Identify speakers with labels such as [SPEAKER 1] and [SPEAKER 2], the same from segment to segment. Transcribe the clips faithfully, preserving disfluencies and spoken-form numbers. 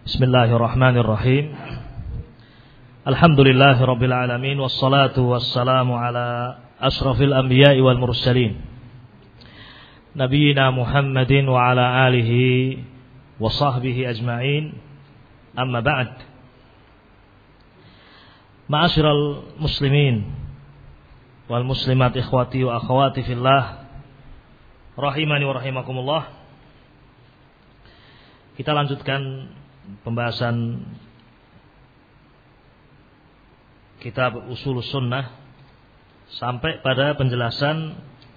[SPEAKER 1] Bismillahirrahmanirrahim. Alhamdulillahirabbil alamin wassalatu wassalamu ala asyrafil anbiya'i wal mursalin nabiyina Muhammadin wa ala alihi wa sahbihi ajma'in. Amma ba'd. Ma'asyiral muslimin wal muslimat, ikhwati wa akhwati fillah, rahimani wa rahimakumullah. Kita lanjutkan pembahasan kitab Ushul Sunnah sampai pada penjelasan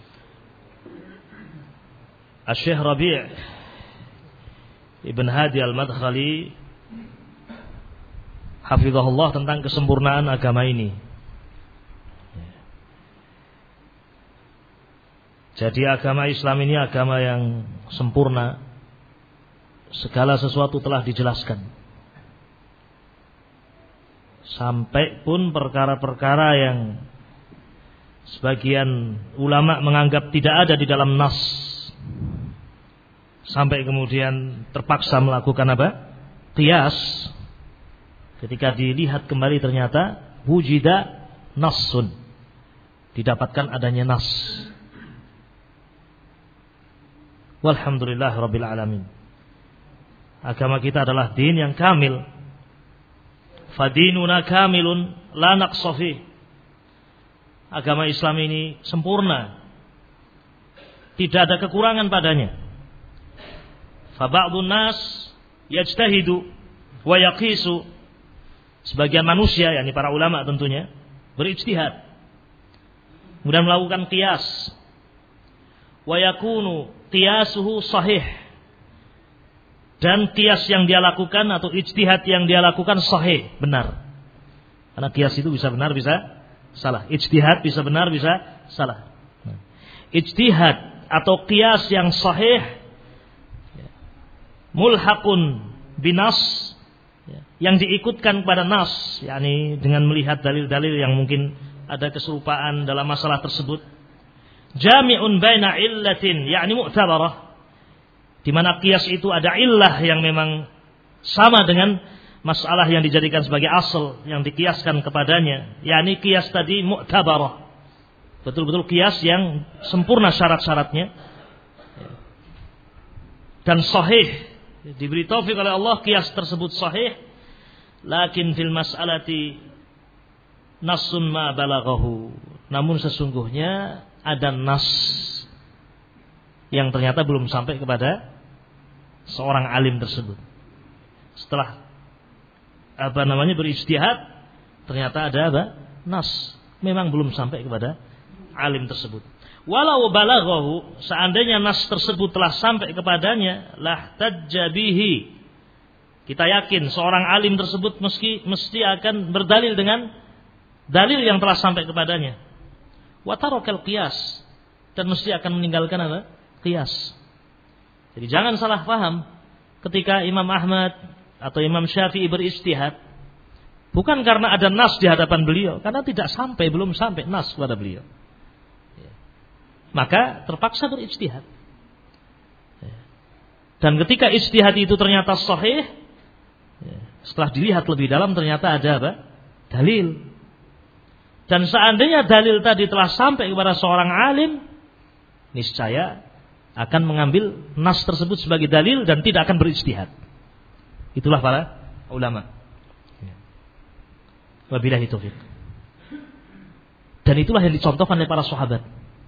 [SPEAKER 1] Asy-Syaikh Rabi' Ibn Hadi Al-Madkhali hafizahullah tentang kesempurnaan agama ini. Jadi agama Islam ini agama yang sempurna. Segala sesuatu telah dijelaskan. Sampai pun perkara-perkara yang sebagian ulama menganggap tidak ada di dalam nas, sampai kemudian terpaksa melakukan apa? Qiyas. Ketika dilihat kembali ternyata wujida nassun, didapatkan adanya nas. Walhamdulillah rabbil alamin. Agama kita adalah din yang kamil. Fadinuna kamilun la naqsa fi. Agama Islam ini sempurna, tidak ada kekurangan padanya. Fa ba'dun nas yajtahidu wa yaqisu. Sebagian manusia, yakni para ulama tentunya, berijtihad, kemudian melakukan qiyas. Wa yakunu qiyasuhu sahih. Dan qiyas yang dia lakukan atau ijtihad yang dia lakukan sahih, benar. Karena qiyas itu bisa benar, bisa salah. Ijtihad bisa benar, bisa salah. Ijtihad atau qiyas yang sahih mulhaqun binas, yang diikutkan pada nas, yakni dengan melihat dalil-dalil yang mungkin ada keserupaan dalam masalah tersebut. Jami'un baina illatin, yakni mu'tabarah, di mana qiyas itu ada illah yang memang sama dengan masalah yang dijadikan sebagai asal yang dikiaskan kepadanya, yakni qiyas tadi mu'tabarah, betul-betul qiyas yang sempurna syarat-syaratnya dan sahih, diberi taufik oleh Allah qiyas tersebut sahih. Lakin fil mas'alati nassun ma balaghahu, namun sesungguhnya ada nas yang ternyata belum sampai kepada seorang alim tersebut. Setelah apa namanya berijtihad, ternyata ada apa? Nas, memang belum sampai kepada alim tersebut. Walau balaghahu, seandainya nas tersebut telah sampai kepadanya, lahtajja bihi, kita yakin seorang alim tersebut meski mesti akan berdalil dengan dalil yang telah sampai kepadanya. Wa tarakal qiyas, dan mesti akan meninggalkan apa? Qiyas. Jadi jangan salah paham ketika Imam Ahmad atau Imam Syafi'i berijtihad, bukan karena ada nas di hadapan beliau, karena tidak sampai, belum sampai nas kepada beliau, maka terpaksa berijtihad. Dan ketika ijtihad itu ternyata sahih, setelah dilihat lebih dalam ternyata ada apa? Dalil. Dan seandainya dalil tadi telah sampai kepada seorang alim, niscaya akan mengambil nas tersebut sebagai dalil dan tidak akan berijtihad. Itulah para ulama. Wabillahi taufik. Dan itulah yang dicontohkan oleh para sahabat.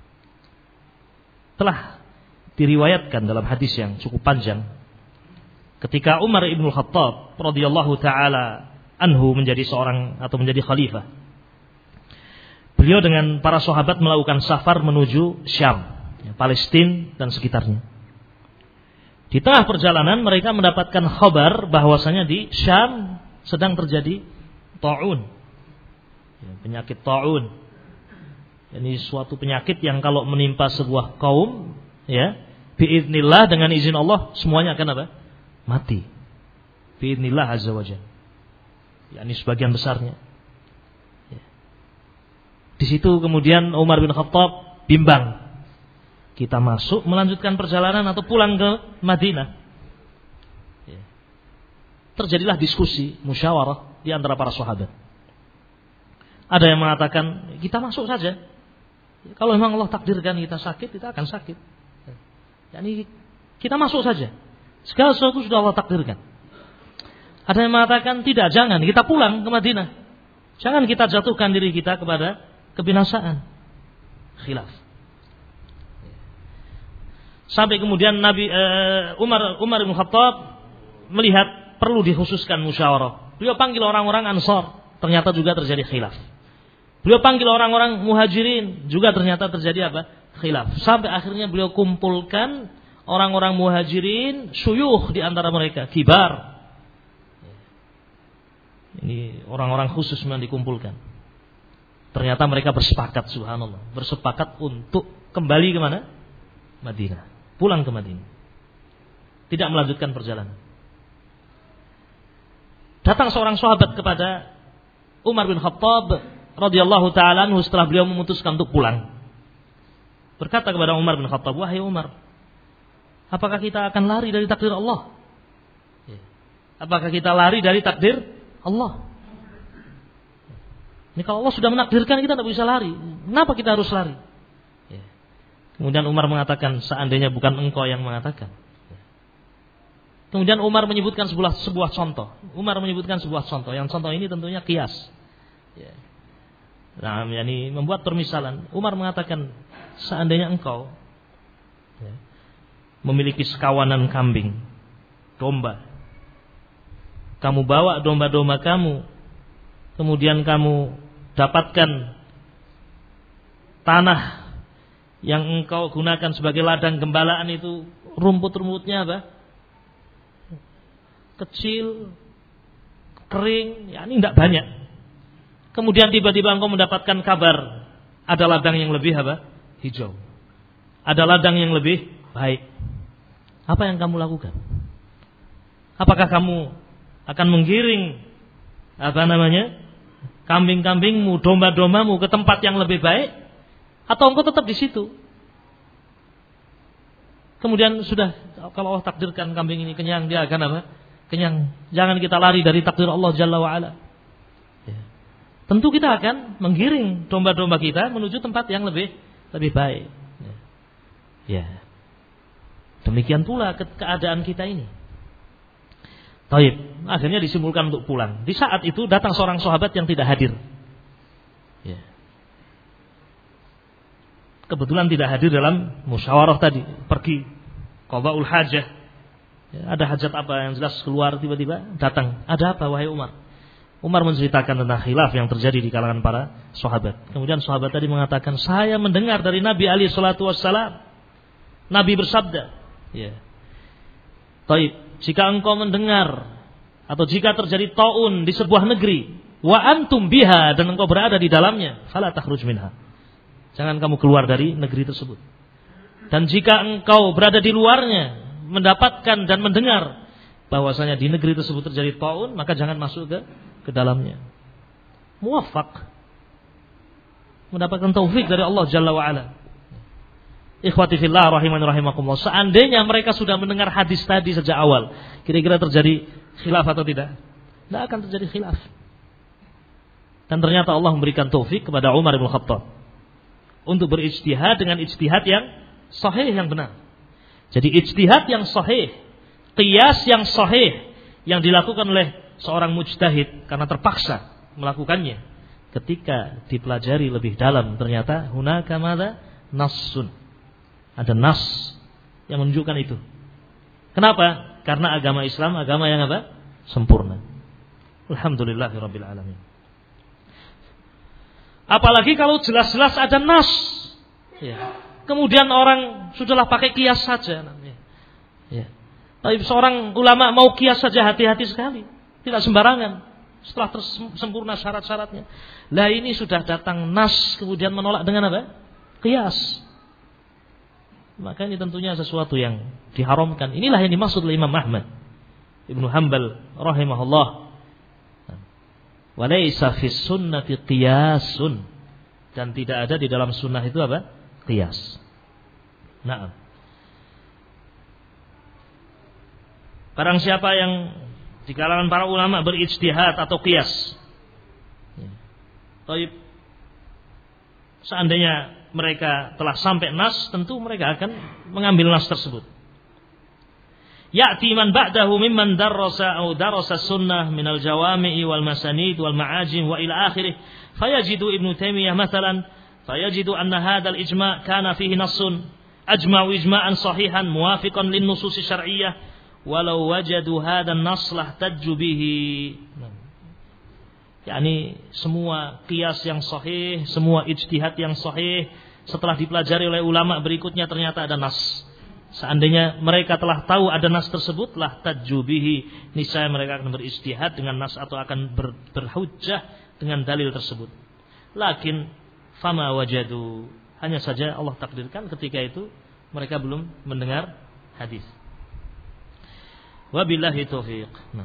[SPEAKER 1] Telah diriwayatkan dalam hadis yang cukup panjang, ketika Umar ibn Khattab radhiyallahu taala anhu menjadi seorang atau menjadi khalifah, beliau dengan para sahabat melakukan safar menuju Syam, Palestina dan sekitarnya. Di tengah perjalanan mereka mendapatkan kabar bahwasanya di Syam sedang terjadi ta'un, penyakit ta'un. Ini suatu penyakit yang kalau menimpa sebuah kaum, ya, biiznillah, dengan izin Allah semuanya akan apa? Mati. Biiznillah azza wajalla. yakni sebagian besarnya. Ya. Di situ kemudian Umar bin Khattab bimbang. Kita masuk melanjutkan perjalanan atau pulang ke Madinah. Ya. terjadilah diskusi, musyawarah di antara para sahabat. Ada yang mengatakan kita masuk saja. Kalau memang Allah takdirkan kita sakit, kita akan sakit. Yani kita masuk saja. Segala sesuatu sudah Allah takdirkan. Ada yang mengatakan tidak, jangan, kita pulang ke Madinah. Jangan kita jatuhkan diri kita kepada kebinasaan. Khilaf. Sampai kemudian Nabi uh, Umar Umar bin Khattab melihat perlu dikhususkan musyawarah. Beliau panggil orang-orang Ansar, ternyata juga terjadi khilaf. Beliau panggil orang-orang Muhajirin, juga ternyata terjadi apa? Khilaf. Sampai akhirnya beliau kumpulkan orang-orang Muhajirin, syuyukh di antara mereka, kibar. Ini orang-orang khusus yang dikumpulkan. Ternyata mereka bersepakat, subhanallah, bersepakat untuk kembali ke mana? Madinah. Pulang ke Madinah. Tidak melanjutkan perjalanan. Datang seorang sahabat kepada Umar bin Khattab radhiyallahu ta'ala anhu setelah beliau memutuskan untuk pulang. Berkata kepada Umar bin Khattab, wahai Umar, apakah kita akan lari dari takdir Allah? Apakah kita lari dari takdir Allah? Ini kalau Allah sudah menakdirkan, kita tidak bisa lari. Kenapa kita harus lari? Kemudian Umar mengatakan, seandainya bukan engkau yang mengatakan. Kemudian Umar menyebutkan sebuah, sebuah contoh. Umar menyebutkan sebuah contoh. Yang contoh ini tentunya qiyas. Nah, yani membuat permisalan. Umar mengatakan, seandainya engkau memiliki sekawanan kambing, domba. Kamu bawa domba-domba kamu, kemudian kamu dapatkan tanah yang engkau gunakan sebagai ladang gembalaan itu, rumput-rumputnya apa? Kecil, kering, ya ini tidak banyak. Kemudian tiba-tiba engkau mendapatkan kabar, ada ladang yang lebih apa? Hijau. Ada ladang yang lebih baik. Apa yang kamu lakukan? Apakah kamu akan menggiring apa namanya? Kambing-kambingmu, domba-dombamu ke tempat yang lebih baik? Atau engkau tetap di situ? Kemudian sudah, kalau Allah takdirkan kambing ini kenyang, dia akan apa? Kenyang. Jangan kita lari dari takdir Allah Jalla wa'ala. Ya. Tentu kita akan menggiring domba-domba kita menuju tempat yang lebih lebih baik. Ya. Ya. Demikian pula ke- keadaan kita ini. Taib. Akhirnya disimpulkan untuk pulang. Di saat itu datang seorang sahabat yang tidak hadir. Ya. Kebetulan tidak hadir dalam musyawarah tadi, pergi qada'ul hajah. Ya, ada hajat apa yang jelas keluar, tiba-tiba datang. Ada apa wahai Umar? Umar menceritakan tentang khilaf yang terjadi di kalangan para sahabat. Kemudian sahabat tadi mengatakan, saya mendengar dari Nabi alaihi salatu wassalam, Nabi bersabda, ya. Taib, jika engkau mendengar atau jika terjadi taun di sebuah negeri, wa antum biha, dan engkau berada di dalamnya, fala takhruj minha. Jangan kamu keluar dari negeri tersebut. Dan jika engkau berada di luarnya, mendapatkan dan mendengar bahwasanya di negeri tersebut terjadi taun, maka jangan masuk ke ke dalamnya. Muwaffaq, mendapatkan taufik dari Allah Jalla wa Ala. Ikhwati fillah rahimani rahimakumullah. Seandainya mereka sudah mendengar hadis tadi sejak awal, kira-kira terjadi khilaf atau tidak? Tidak akan terjadi khilaf. Dan ternyata Allah memberikan taufik kepada Umar bin Khattab untuk berijtihad dengan ijtihad yang sahih, yang benar. Jadi ijtihad yang sahih, qiyas yang sahih yang dilakukan oleh seorang mujtahid karena terpaksa melakukannya. Ketika dipelajari lebih dalam, ternyata hunaka madza nassun. Ada nas yang menunjukkan itu. Kenapa? Karena agama Islam agama yang apa? Sempurna. Alhamdulillahirabbil alamin. Apalagi kalau jelas-jelas ada nas. Ya. Kemudian orang sudahlah pakai kias saja. Ya. Tapi seorang ulama mau kias saja hati-hati sekali. Tidak sembarangan. Setelah tersempurna syarat-syaratnya. Lah ini sudah datang nas kemudian menolak dengan apa? Kias. Maka ini tentunya sesuatu yang diharamkan. Inilah yang dimaksud oleh Imam Ahmad Ibnu Hanbal rahimahullah. Walaysa fis sunnati qiyasun, dan tidak ada di dalam sunnah itu apa? Qiyas. Nah, barang siapa yang di kalangan para ulama berijtihad atau qiyas. Ya. Taib. Seandainya mereka telah sampai nas, tentu mereka akan mengambil nas tersebut. Ya'ti man ba'dahu mimman darrasa aw darasa sunnah minal jawami'i wal masanid wal ma'ajim wa ila akhirih. Fayajidu Ibnu Taimiyah mathalan, fayajidu anna hadzal ijma' kana fihi nassun ajma'u ijma'an sahihan muwafiqan lin nusus syar'iyyah walau wajadu hadzal nass lahtajju bihi. yakni semua qiyas yang sahih, semua ijtihad yang sahih setelah dipelajari oleh ulama berikutnya ternyata ada nas. Seandainya mereka telah tahu ada nas tersebut, lah tajjubihi, niscaya mereka akan berijtihad dengan nas atau akan ber, berhujjah dengan dalil tersebut. Lakin fama wajadu, hanya saja Allah takdirkan ketika itu mereka belum mendengar hadis. Wabillahi taufiq. Nah.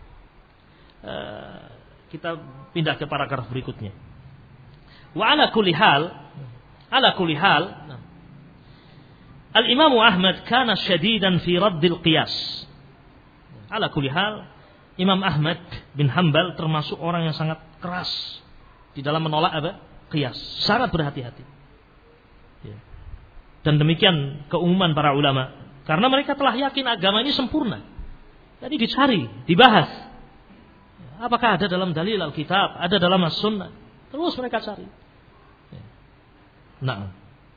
[SPEAKER 1] Uh, kita pindah ke paragraf berikutnya. Wa ala kulli hal, ala kulli hal, nah. Al-Imam Ahmad kana syadidan fi raddil qiyas. Ala kulli hal, Imam Ahmad bin Hanbal termasuk orang yang sangat keras di dalam menolak apa? Qiyas. Sangat berhati-hati. Ya. Dan demikian keumuman para ulama, karena mereka telah yakin agama ini sempurna. Jadi dicari, dibahas. Apakah ada dalam dalil Alkitab, ada dalam As-Sunnah? Terus mereka cari. Ya. Nah,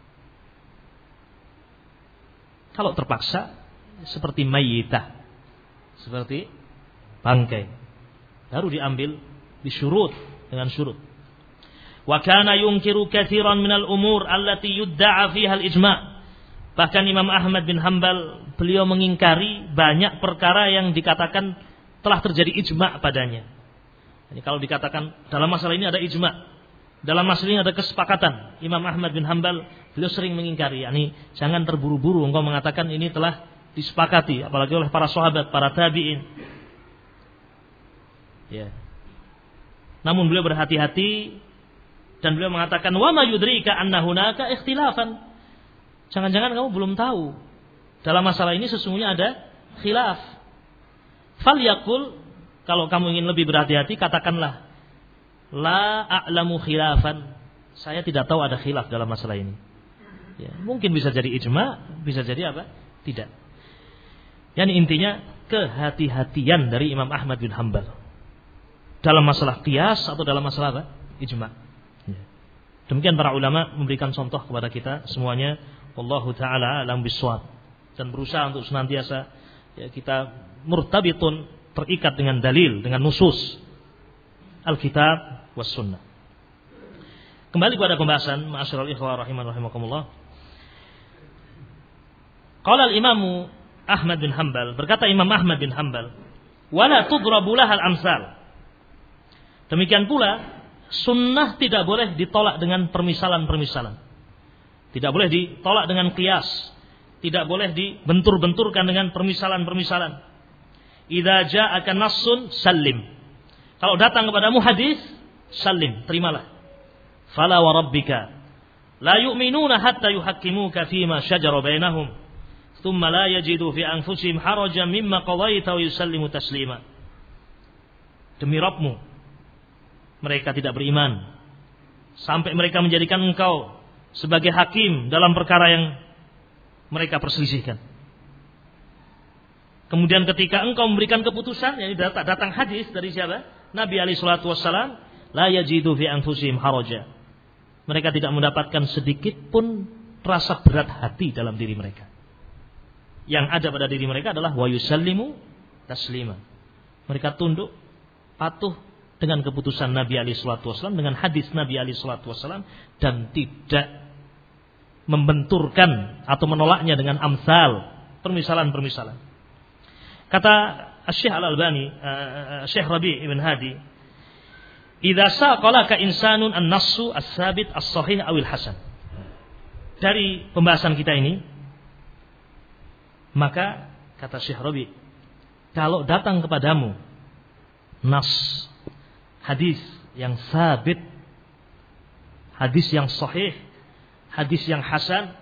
[SPEAKER 1] kalau terpaksa seperti mayyitah, seperti bangkai, baru diambil disyurut dengan syurut. Wa kana yunkiru katsiran minal umur allati yudda'a fiha al-ijma'. Bahkan Imam Ahmad bin Hanbal beliau mengingkari banyak perkara yang dikatakan telah terjadi ijma' padanya. Jadi kalau dikatakan dalam masalah ini ada ijma', dalam masalah ini ada kesepakatan, Imam Ahmad bin Hanbal beliau sering mengingkari, yakni jangan terburu-buru engkau mengatakan ini telah disepakati, apalagi oleh para sahabat, para tabi'in. Ya. Namun beliau berhati-hati dan beliau mengatakan wa ma yudrika anna hunaka ikhtilafan. Jangan-jangan kamu belum tahu dalam masalah ini sesungguhnya ada khilaf. Falyakul, kalau kamu ingin lebih berhati-hati katakanlah la a'lamu khilafan. Saya tidak tahu ada khilaf dalam masalah ini. Ya, mungkin bisa jadi ijma', bisa jadi apa? Tidak. Yani intinya kehati-hatian dari Imam Ahmad bin Hanbal dalam masalah qiyas atau dalam masalah apa? Ijma'. Ya. Demikian para ulama memberikan contoh kepada kita semuanya. Wallahu ta'ala alam biswab. Dan berusaha untuk senantiasa ya, kita murtabitun, terikat dengan dalil, dengan nusus Alkitab was sunnah. Kembali kepada pembahasan ma'asyiral ikhwah rahiman rahimakumullah. Qala al-Imam Ahmad bin Hanbal, berkata Imam Ahmad bin Hanbal, wala tudrabu lahal amsal. Demikian pula sunnah tidak boleh ditolak dengan permisalan-permisalan. Tidak boleh ditolak dengan qiyas, tidak boleh dibentur-benturkan dengan permisalan-permisalan. Idza ja'aka nassun sallim. Kalau datang kepadamu hadis, sallim, terimalah. Fala wa rabbika la yu'minuna hatta yuhakkimuka fima shajara bainahum thumma la yajidu fi anfusihim harajan mimma qadaita wa yusallimu taslima. Demi Rabbmu, mereka tidak beriman sampai mereka menjadikan engkau sebagai hakim dalam perkara yang mereka perselisihkan. Kemudian ketika engkau memberikan keputusan, yang datang hadis dari siapa? Nabi alaihi salatu wassalam, la yajidu fi anfusihim haraja. Mereka tidak mendapatkan sedikit pun rasa berat hati dalam diri mereka. Yang ada pada diri mereka adalah wa yusallimu taslima. Mereka tunduk, patuh dengan keputusan Nabi alaihi salatu wassalam, dengan hadis Nabi alaihi salatu wassalam, dan tidak membenturkan atau menolaknya dengan amsal, permisalan-permisalan. Kata Syekh Al-Albani, uh, Syekh Rabi' ibn Hadi, idza saqalaka insanun an-nassu as-sabit as-sahih awil hasan. Dari pembahasan kita ini, maka kata Syekh Rabi', kalau datang kepadamu nas, hadis yang sabit, hadis yang sahih, hadis yang hasan,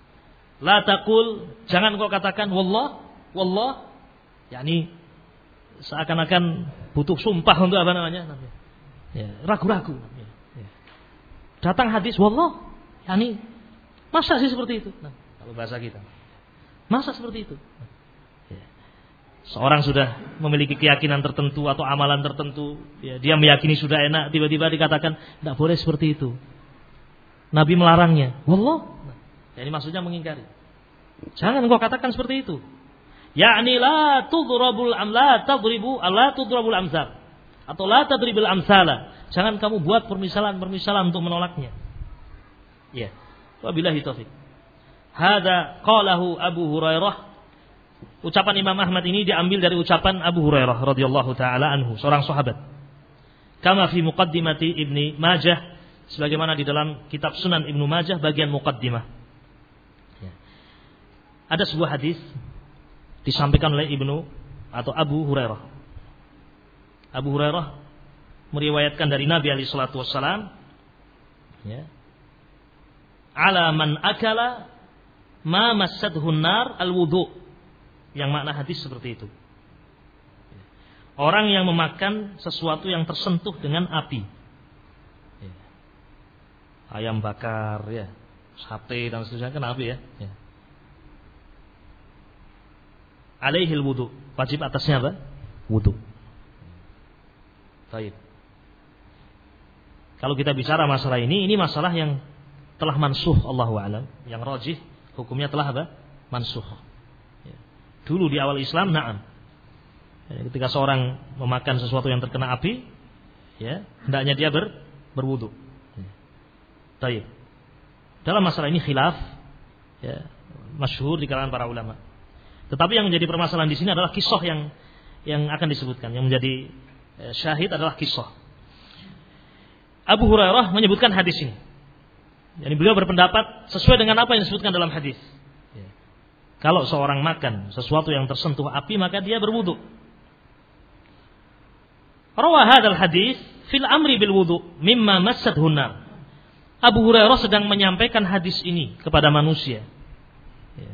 [SPEAKER 1] la taqul, jangan kau katakan wallah, wallah, yakni seakan-akan butuh sumpah untuk apa namanya? Ya, ragu-ragu. Ya. Datang hadis, wallah, yani masa sih seperti itu? Nah, kalau bahasa kita, masa seperti itu? Ya. Seorang sudah memiliki keyakinan tertentu atau amalan tertentu, ya, dia meyakini sudah enak, tiba-tiba dikatakan tidak boleh seperti itu. Nabi melarangnya, wallah. Nah, ini maksudnya mengingkari. Jangan engkau katakan seperti itu. Yakni la tudrabul amla tadribu la tudrabul amsal atau la tadribul amsala. Jangan kamu buat permisalan-permisalan untuk menolaknya. Ya. Wabillahi taufik. Hada qalahu Abu Hurairah. Ucapan Imam Ahmad ini diambil dari ucapan Abu Hurairah radhiyallahu taala anhu, seorang sahabat. Kama fi muqaddimati Ibnu Majah, sebagaimana di dalam kitab Sunan Ibnu Majah bagian muqaddimah. Ada sebuah hadis disampaikan oleh Ibnu atau Abu Hurairah. Abu Hurairah meriwayatkan dari Nabi alaihi salatu wassalam, ya, ala man akala ma massadhu nar al-wudu, yang makna hadis seperti itu. Orang yang memakan sesuatu yang tersentuh dengan api, ya. Ayam bakar, ya, sate dan seterusnya kan api, ya, ya. Alaihil wudu, wajib atasnya apa? Wudu. Baik. Kalau kita bicara masalah ini, ini masalah yang telah mansuh, Allahu a'lam. Yang rajih hukumnya telah apa? Mansuh. Ya. Dulu di awal Islam, na'am. Ya, ketika seorang memakan sesuatu yang terkena api, ya, hendaknya dia ber, berwudu. Ya. Baik. Dalam masalah ini khilaf, ya, masyhur di kalangan para ulama. Tetapi yang menjadi permasalahan di sini adalah kisah yang yang akan disebutkan. Yang menjadi eh, syahid adalah kisah. Abu Hurairah menyebutkan hadis ini. Jadi beliau berpendapat sesuai dengan apa yang disebutkan dalam hadis. Ya. Kalau seorang makan sesuatu yang tersentuh api, maka dia berwudu. Rawah hadzal hadis fil amri bil wudu mimma massadhu nar. Abu Hurairah sedang menyampaikan hadis ini kepada manusia. Ya.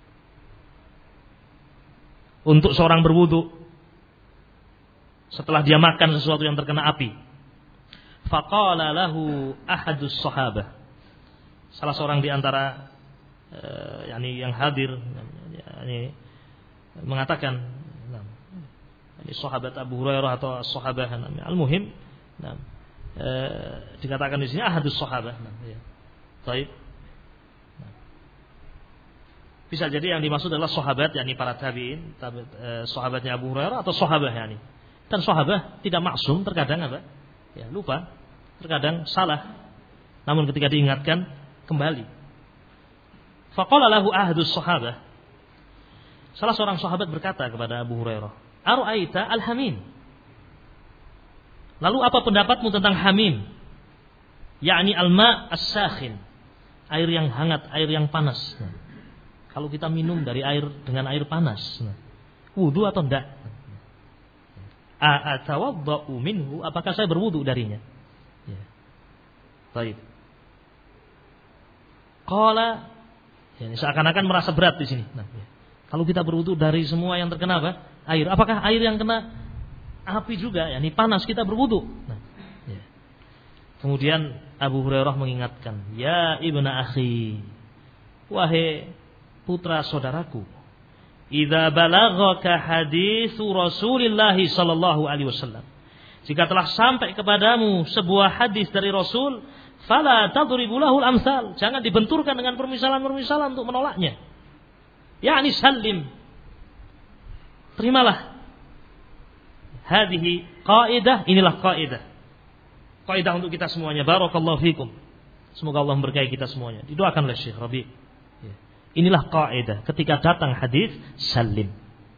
[SPEAKER 1] Untuk seorang berwudu setelah dia makan sesuatu yang terkena api. Faqala lahu ahadus sahabah. Salah seorang di antara uh, yakni yang hadir yakni mengatakan, nah, ini sahabat Abu Hurairah atau sahabah, al-muhim, nah, uh, dikatakan di sini ahadus sahabah. Nah, ya. Baik. Bisa jadi yang dimaksud adalah sahabat, yakni para tabi'in, tabi, eh, sahabatnya Abu Hurairah atau sahabah, yakni. Dan sahabat tidak maksum, terkadang apa? Ya, lupa, terkadang salah. Namun ketika diingatkan kembali. Faqala lahu ahadus sahabah. Salah seorang sahabat berkata kepada Abu Hurairah, "Ara'aita al-hamim?" Lalu apa pendapatmu tentang hamim? Yakni al-ma' as-sakhin, air yang hangat, air yang panas. Nah, kalau kita minum dari air dengan air panas, nah, wudu atau enggak? A'atawadda'u minhu, apakah saya berwudu darinya? Ya. Baik. Qala, ya, seakan-akan merasa berat di sini. Nah, ya. Kalau kita berwudu dari semua yang terkena apa? Air. Apakah air yang kena api juga? Yani panas kita berwudu. Nah, ya. Kemudian Abu Hurairah mengingatkan, ya ibna akhi, wahai putra saudaraku, idza balaghaka haditsu Rasulillah sallallahu alaihi wasallam, jika telah sampai kepadamu sebuah hadis dari Rasul, fala tadribu lahul amsal, jangan dibenturkan dengan permisalan-permisalan untuk menolaknya. Yakni salim, terimalah. Hadhihi qaidah, inilah qaidah. Qaidah untuk kita semuanya. Barakallahu fikum. Semoga Allah memberkahi kita semuanya. Didoakan oleh Syekh Rabi'. Inilah kaidah, ketika datang hadis salim.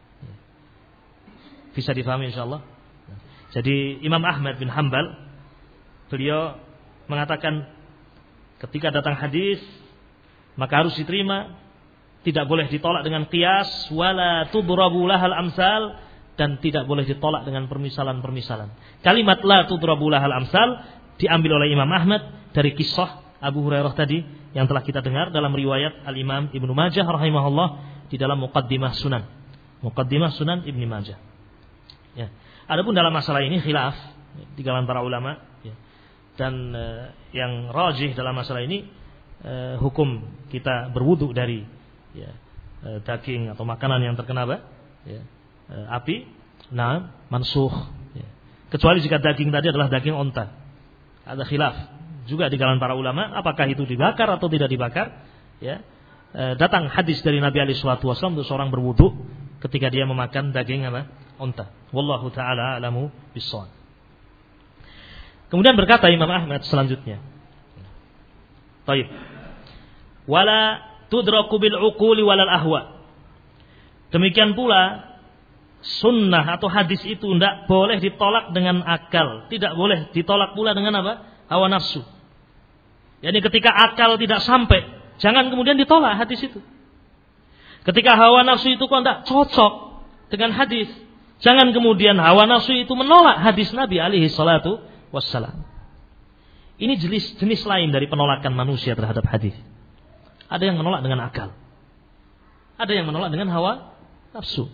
[SPEAKER 1] Bisa difahami insyaallah. Jadi Imam Ahmad bin Hanbal, beliau mengatakan ketika datang hadis maka harus diterima, tidak boleh ditolak dengan qiyas, wala tudrabu lahal amsal, dan tidak boleh ditolak dengan permisalan-permisalan. Kalimat la tudrabu lahal amsal diambil oleh Imam Ahmad dari kisah Abu Hurairah tadi yang telah kita dengar dalam riwayat Al-Imam Ibnu Majah rahimahullah di dalam Muqaddimah Sunan. Muqaddimah Sunan Ibnu Majah. Ya. Adapun dalam masalah ini khilaf di kalangan para ulama, ya. Dan uh, yang rajih dalam masalah ini uh, hukum kita berwudu dari ya, uh, daging atau makanan yang terkena apa? Ya, uh, api, nah mansukh. Ya. Kecuali jika daging tadi adalah daging onta, ada khilaf juga di kalangan para ulama, apakah itu dibakar atau tidak dibakar? Ya. Uh, datang hadis dari Nabi alaihi salatu wasallam untuk seorang berwudu ketika dia memakan daging apa? Onta. Wallahu taala alamu bissawab. Kemudian berkata Imam Ahmad selanjutnya. Baik. Wala tudraku bil uquli walal ahwa. Demikian pula sunnah atau hadis itu tidak boleh ditolak dengan akal, tidak boleh ditolak pula dengan apa? Hawa nafsu. Jadi ketika akal tidak sampai, jangan kemudian ditolak hadis itu. Ketika hawa nafsu itu kok tidak cocok dengan hadis, jangan kemudian hawa nafsu itu menolak hadis Nabi alaihi salatu wassalam. Ini jenis jenis lain dari penolakan manusia terhadap hadis. Ada yang menolak dengan akal, ada yang menolak dengan hawa nafsu.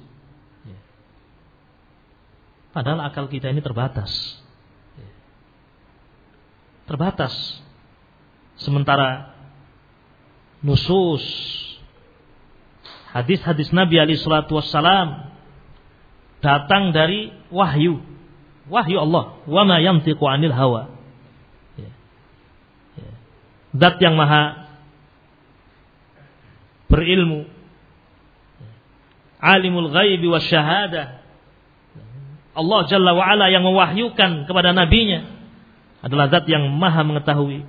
[SPEAKER 1] Padahal akal kita ini terbatas, terbatas. Sementara nusus hadis-hadis Nabi alaihi salatu wassalam datang dari wahyu, wahyu Allah. Wa ma yantiqu 'anil hawa. Ya. Ya. Zat yang maha berilmu, alimul ghaibi wasyahadah. Allah Jalla wa Ala yang mewahyukan kepada nabinya adalah zat yang maha mengetahui.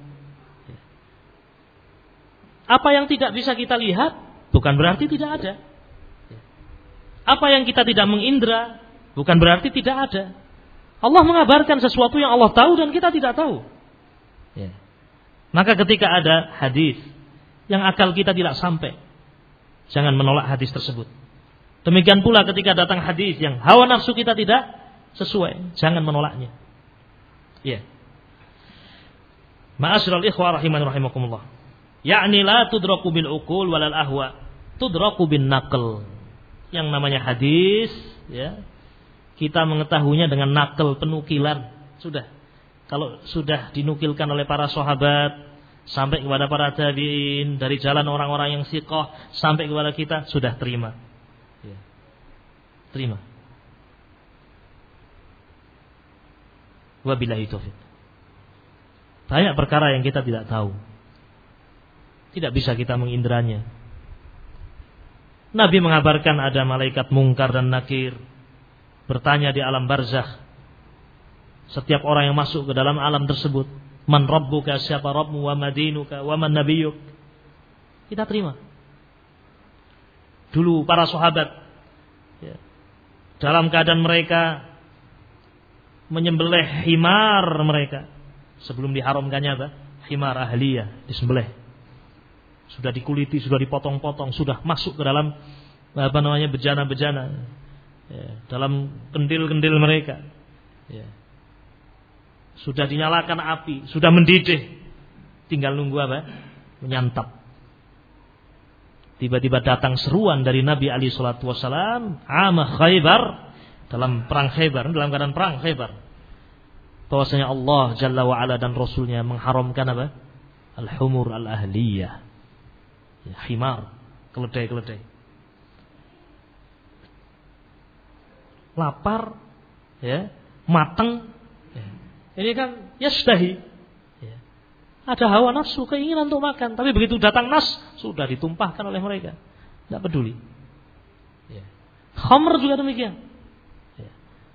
[SPEAKER 1] Apa yang tidak bisa kita lihat bukan berarti tidak ada. Apa yang kita tidak mengindra bukan berarti tidak ada. Allah mengabarkan sesuatu yang Allah tahu dan kita tidak tahu. Ya. Maka ketika ada hadis yang akal kita tidak sampai, jangan menolak hadis tersebut. Demikian pula ketika datang hadis yang hawa nafsu kita tidak sesuai, jangan menolaknya. Ya. Ma'asyiral ikhwah rahiman rahimakumullah. Ya'ni la tudraku bil uqul walal ahwa, tudraku bin naql. Yang namanya hadis, ya, kita mengetahuinya dengan nakal, penukilan. Sudah. Kalau sudah dinukilkan oleh para sahabat sampai kepada para tabi'in, dari jalan orang-orang yang siqah sampai kepada kita, sudah terima. Ya. Terima. Wabillahi taufiq. Banyak perkara yang kita tidak tahu, tidak bisa kita mengindranya. Nabi mengabarkan ada malaikat mungkar dan nakir bertanya di alam barzakh. Setiap orang yang masuk ke dalam alam tersebut, man rabbuka, siapa Rabbmu, wa madinuka, wa man nabiyyuk. Kita terima. Dulu para sahabat, ya, dalam keadaan mereka menyembelih himar mereka sebelum diharamkannya apa? Himar ahliyah, disembelih. Sudah dikuliti, sudah dipotong-potong, sudah masuk ke dalam apa namanya bejana-bejana, ya, dalam kendil-kendil mereka, ya. Sudah dinyalakan api, sudah mendidih, tinggal nunggu apa? Menyantap. Tiba-tiba datang seruan dari Nabi alaihi salatu wasallam, ama Khaybar, dalam perang Khaybar, dalam keadaan perang Khaybar, bahwasanya Allah Jalla wa Ala dan Rasulnya mengharamkan apa? Al-humur al-ahliyah. Ya, himar, keledai-keledai. Lapar, ya, mateng. Ya. Ini kan yasdahi. Ya. Ada hawa nafsu, keinginan untuk makan, tapi begitu datang nas, sudah ditumpahkan oleh mereka. Tidak peduli. Ya. Khamr juga demikian. Ya.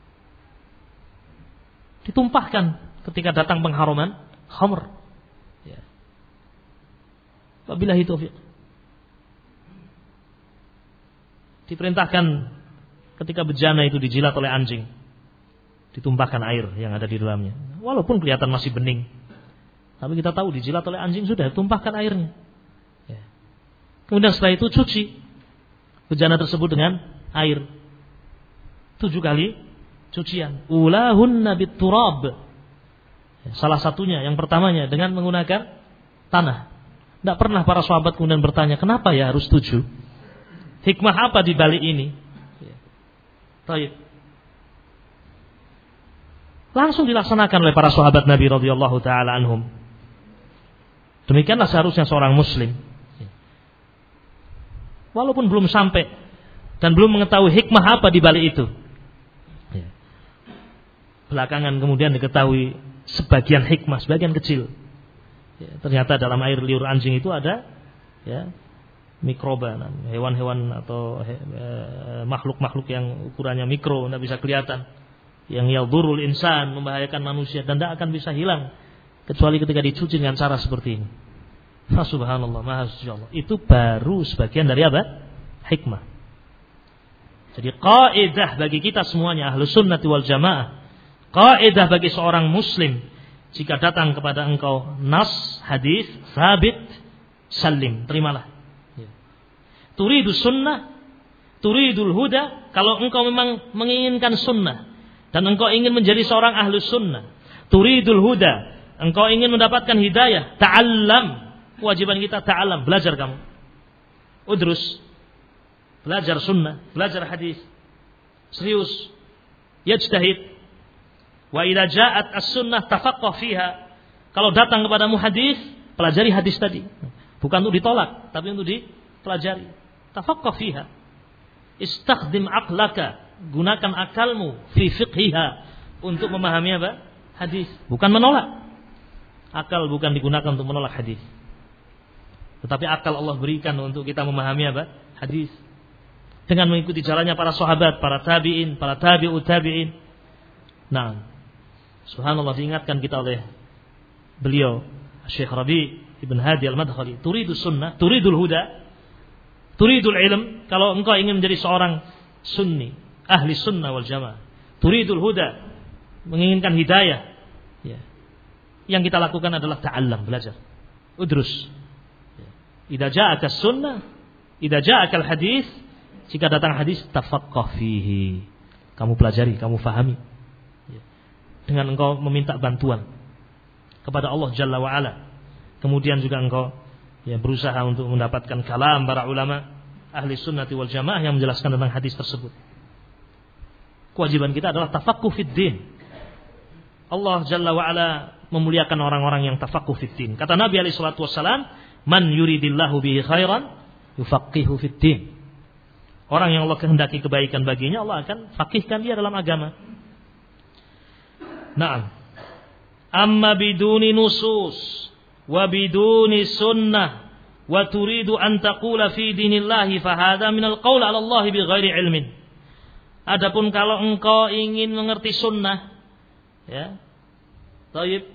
[SPEAKER 1] Ditumpahkan ketika datang pengharaman khamr. Ya. Wabillahi taufiq. Diperintahkan ketika bejana itu dijilat oleh anjing, ditumpahkan air yang ada di dalamnya. Walaupun kelihatan masih bening, tapi kita tahu dijilat oleh anjing, sudah tumpahkan airnya. Ya. Kemudian setelah itu cuci bejana tersebut dengan air. Tujuh kali cucian. Ulahunna bit turab. Ya, salah satunya, yang pertamanya dengan menggunakan tanah. Tidak pernah para sahabat kemudian bertanya, kenapa ya harus tujuh? Hikmah apa di balik ini? Ya. Baik. Langsung dilaksanakan oleh para sahabat Nabi radhiyallahu taala anhum. Demikianlah seharusnya seorang muslim. Walaupun belum sampai dan belum mengetahui hikmah apa di balik itu. Belakangan kemudian diketahui sebagian hikmah, sebagian kecil. Ternyata dalam air liur anjing itu ada ya, mikroba, hewan-hewan atau he, e, makhluk-makhluk yang ukurannya mikro, tidak bisa kelihatan, yang yadhurul insan, membahayakan manusia dan tidak akan bisa hilang kecuali ketika dicuci dengan cara seperti ini. Fa subhanallah, maha suci Allah. Itu baru sebagian dari apa? Hikmah. Jadi kaidah bagi kita semuanya Ahlus Sunnah wal Jamaah, kaidah bagi seorang muslim, jika datang kepada engkau nas, hadis, sabit, salim, terimalah. Turidu sunnah, turidul huda. Kalau engkau memang menginginkan sunnah dan engkau ingin menjadi seorang Ahlus Sunnah, turidul huda, engkau ingin mendapatkan hidayah, ta'allam. Kewajiban kita ta'allam, belajar kamu. Udrus, belajar sunnah, belajar hadis. Serius. Yajtahid. Wa idza ja'at as-sunnah tafaqqah fiha. Kalau datang kepadamu hadis, pelajari hadis tadi. Bukan untuk ditolak, tapi untuk dipelajari. Tafaqqah fiha. Istakhdim aqlaka, gunakan akalmu fi fiqhiha untuk memahami apa? Hadis, bukan menolak. Akal bukan digunakan untuk menolak hadis. Tetapi akal Allah berikan untuk kita memahami apa? Hadis. Dengan mengikuti jalannya para sahabat, para tabi'in, para tabi'ut tabi'in. Nah, subhanallah, diingatkan kita oleh beliau Syekh Rabi' Ibn Hadi Al-Madkhali, turidu sunnah, turidul huda, turidul ilm. Kalau engkau ingin menjadi seorang sunni, ahli sunnah wal jamaah, turidul huda, menginginkan hidayah, ya, yang kita lakukan adalah ta'allam, belajar. Udrus. Idza ja'aka sunnah, idza ja'aka al-hadis, jika datang hadis, tafaqqah fihi. Kamu pelajari, kamu fahami. Dengan engkau meminta bantuan kepada Allah Jalla wa Ala. Kemudian juga engkau ya berusaha untuk mendapatkan kalam para ulama ahli sunnati wal jamaah yang menjelaskan tentang hadis tersebut. Kewajiban kita adalah tafaqquh fid din. Allah Jalla wa Ala memuliakan orang-orang yang tafaqquh fid din. Kata Nabi alaihi salatu wasallam, "Man yuridillahu bihi khairan yufaqihu fid din." Orang yang Allah kehendaki kebaikan baginya, Allah akan faqihkan dia dalam agama. Naam. Amma biduni nusus wa biduni sunnah wa turidu an taqula fi dinillahi fa hadha min al-qaul 'ala Allah bighairi ilmin. Adapun kalau engkau ingin mengerti sunnah, ya. Baik.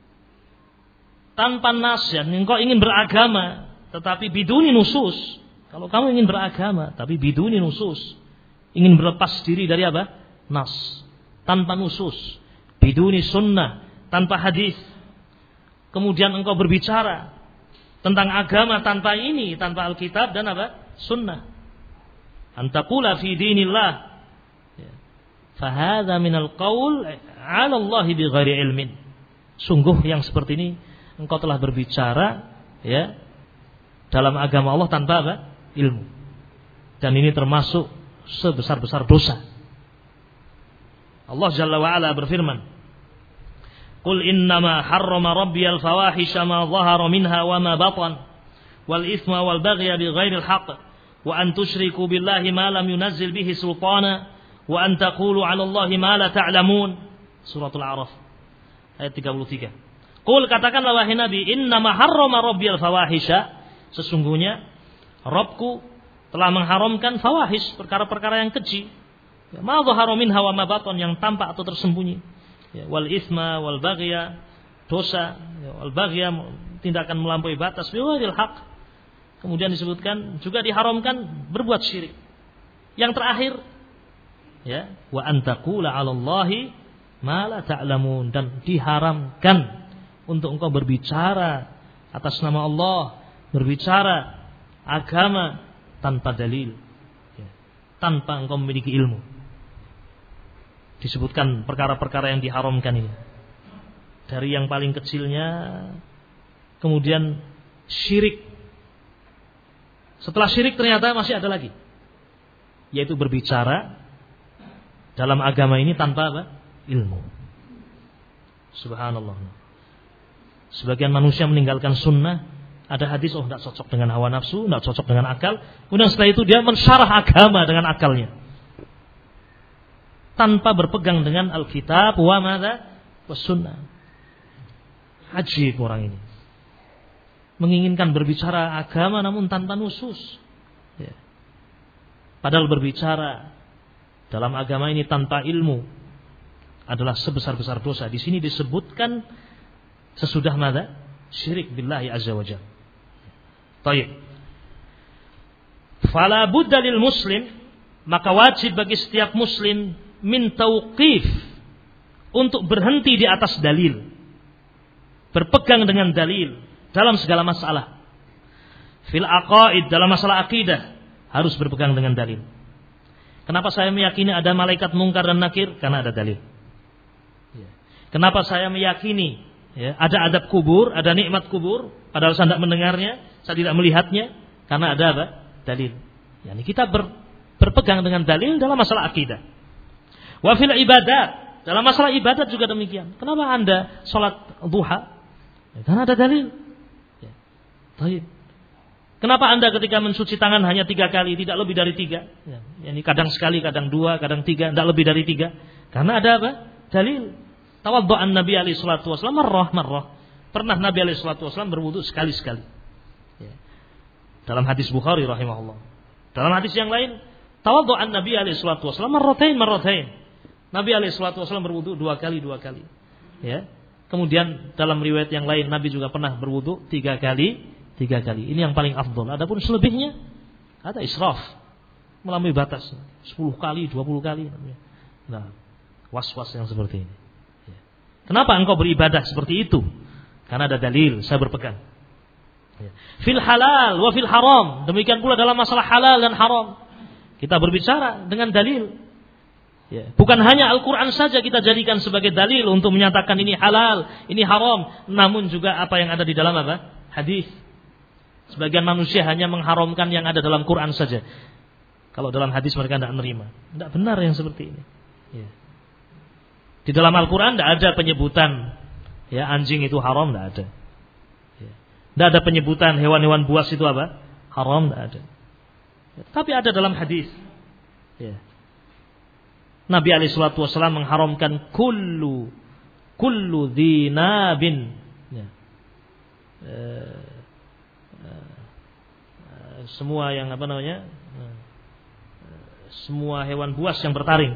[SPEAKER 1] Tanpa nasihat, engkau ingin beragama tetapi biduni nusus. Kalau kamu ingin beragama tapi biduni nusus, ingin berlepas diri dari apa? Nas, tanpa nusus, biduni sunnah, tanpa hadis. Kemudian engkau berbicara tentang agama tanpa ini, tanpa Alkitab dan apa? Sunnah. Antaqula fi dinillah. Fa hadza minal qaul 'ala Allah bighairi ilmin. Sungguh yang seperti ini engkau telah berbicara ya dalam agama Allah tanpa apa? Ilmu. Dan ini termasuk sebesar-besar dosa. Allah Jalla wa Ala berfirman, "Qul innama harrama rabbiyal fawahisha ma dhahara minha wa ma batan wal itsma wal baghya bighairil haqq wa an tusyriku billahi ma lam yunazzil bihi sultana wa an taqulu 'ala Allahi ma la ta'lamun." Suratul A'raf ayat tiga puluh tiga. Qul, katakanlah wahai Nabi, innama harrama rabbiyal fawahisha, sesungguhnya Rabbku telah mengharamkan fawahish, perkara-perkara yang keji. Ma dhahara minha wa ma batan, yang tampak atau tersembunyi. Ya, wal isma wal baghya, dosa, ya, wal baghya, tindakan melampaui batas, bighairil haq. Kemudian disebutkan juga diharamkan berbuat syirik. Yang terakhir, ya, wa antaqula 'ala Allahi ma la ta'lamun, dan diharamkan untuk engkau berbicara atas nama Allah, berbicara agama tanpa dalil, ya, tanpa engkau memiliki ilmu. Disebutkan perkara-perkara yang diharamkan ini. Dari yang paling kecilnya, kemudian syirik. Setelah syirik ternyata masih ada lagi, yaitu berbicara dalam agama ini tanpa apa? Ilmu. Subhanallah. Sebagian manusia meninggalkan sunnah, ada hadis, oh tidak cocok dengan hawa nafsu, tidak cocok dengan akal. Kemudian setelah itu dia mensyarah agama dengan akalnya, tanpa berpegang dengan Alkitab wa madza was sunnah. Ajib orang ini, menginginkan berbicara agama namun tanpa nusus. Ya. Padahal berbicara dalam agama ini tanpa ilmu adalah sebesar-besar dosa. Di sini disebutkan sesudah madza? Syirik billahi azza wa jalla. Baik. Fala budda lil muslim, maka wajib bagi setiap muslim min tauqif, untuk berhenti di atas dalil, berpegang dengan dalil dalam segala masalah. Fil aqaid, dalam masalah akidah harus berpegang dengan dalil. Kenapa saya meyakini ada malaikat mungkar dan nakir? Karena ada dalil. Kenapa saya meyakini ya, ada adab kubur, ada nikmat kubur, padahal saya tidak mendengarnya, saya tidak melihatnya? Karena ada apa? Dalil. Yani kita ber, berpegang dengan dalil dalam masalah akidah. Wa fil ibadat, dalam masalah ibadat juga demikian. Kenapa Anda sholat duha? Ya, karena ada dalil. Ya. Baik. Kenapa Anda ketika mencuci tangan hanya tiga kali, tidak lebih dari tiga? Ya. Yani kadang sekali, kadang dua, kadang tiga, tidak lebih dari tiga. Karena ada apa? Dalil. Tawaddu'an Nabi alaihi salatu wasallam marrah marrah. Pernah Nabi alaihi salatu wasallam berwudu sekali-sekali. Ya. Dalam hadis Bukhari rahimahullah. Dalam hadis yang lain, tawaddu'an Nabi alaihi salatu wasallam marratain marratain. Nabi alaihi salatu wasallam berwudu dua kali dua kali. Ya. Kemudian dalam riwayat yang lain Nabi juga pernah berwudu tiga kali tiga kali. Ini yang paling afdol. Adapun selebihnya ada israf, melampaui batas, sepuluh kali, dua puluh kali. Nah, was-was yang seperti ini. Kenapa engkau beribadah seperti itu? Karena ada dalil, saya berpegang. Fil halal wa fil haram. Demikian pula dalam masalah halal dan haram. Kita berbicara dengan dalil. Bukan hanya Al-Quran saja kita jadikan sebagai dalil untuk menyatakan ini halal, ini haram. Namun juga apa yang ada di dalam apa? Hadis. Sebagian manusia hanya mengharamkan yang ada dalam Quran saja. Kalau dalam hadis mereka tidak menerima. Tidak benar yang seperti ini. Ya. Di dalam Al-Quran tidak ada penyebutan ya anjing itu haram, tidak ada. Ya. Tidak ada penyebutan hewan-hewan buas itu apa? Haram, tidak ada. Ya. Tapi ada dalam hadis. Ya. Nabi alaihi salatu wasallam mengharamkan kullu kullu dhinabin. Ya. E, e, semua yang apa namanya? E, semua hewan buas yang bertaring.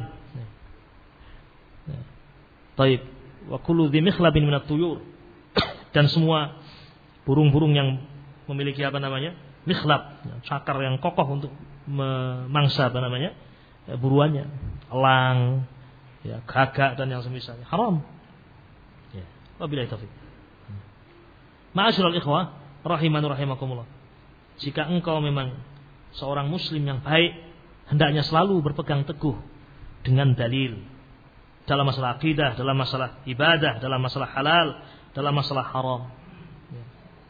[SPEAKER 1] Taib wa kullu dhi mikhlabin minat tuyur, dan semua burung-burung yang memiliki apa namanya? Mikhlab, cakar yang kokoh untuk memangsa apa namanya? Buruannya, elang, ya, gagak dan yang semisalnya haram. Ya, wabillahi taufik. Ma'asyiral ikhwah rahimani rahimakumullah. Jika engkau memang seorang muslim yang baik, hendaknya selalu berpegang teguh dengan dalil. Dalam masalah akidah, dalam masalah ibadah, dalam masalah halal, dalam masalah haram. Ya.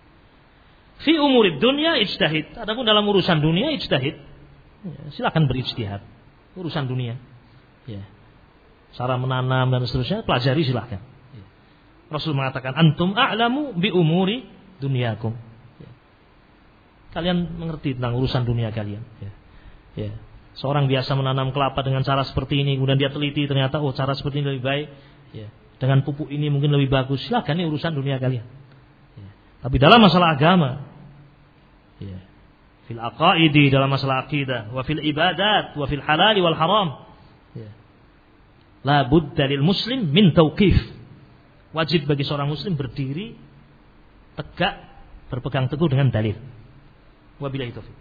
[SPEAKER 1] Fi umurid dunia ijtihad. Adapun dalam urusan dunia ijtihad. Ya, silakan berijtihad. Urusan dunia. Ya. Cara menanam dan seterusnya pelajari silakan. Ya. Rasul mengatakan antum a'lamu bi umuri dunyakum. Ya. Kalian mengerti tentang urusan dunia kalian. Ya. Ya. Seorang biasa menanam kelapa dengan cara seperti ini, kemudian dia teliti ternyata oh cara seperti ini lebih baik. Ya. Dengan pupuk ini mungkin lebih bagus. Silakan, ini urusan dunia kalian. Ya. Tapi dalam masalah agama, ya. Fil aqaidi, dalam masalah akidah, wa fil ibadat, wa fil halal wal haram. Ya. La budda lil muslim min tauqif. Wajib bagi seorang muslim berdiri tegak, berpegang teguh dengan dalil. Wabillahi taufiq.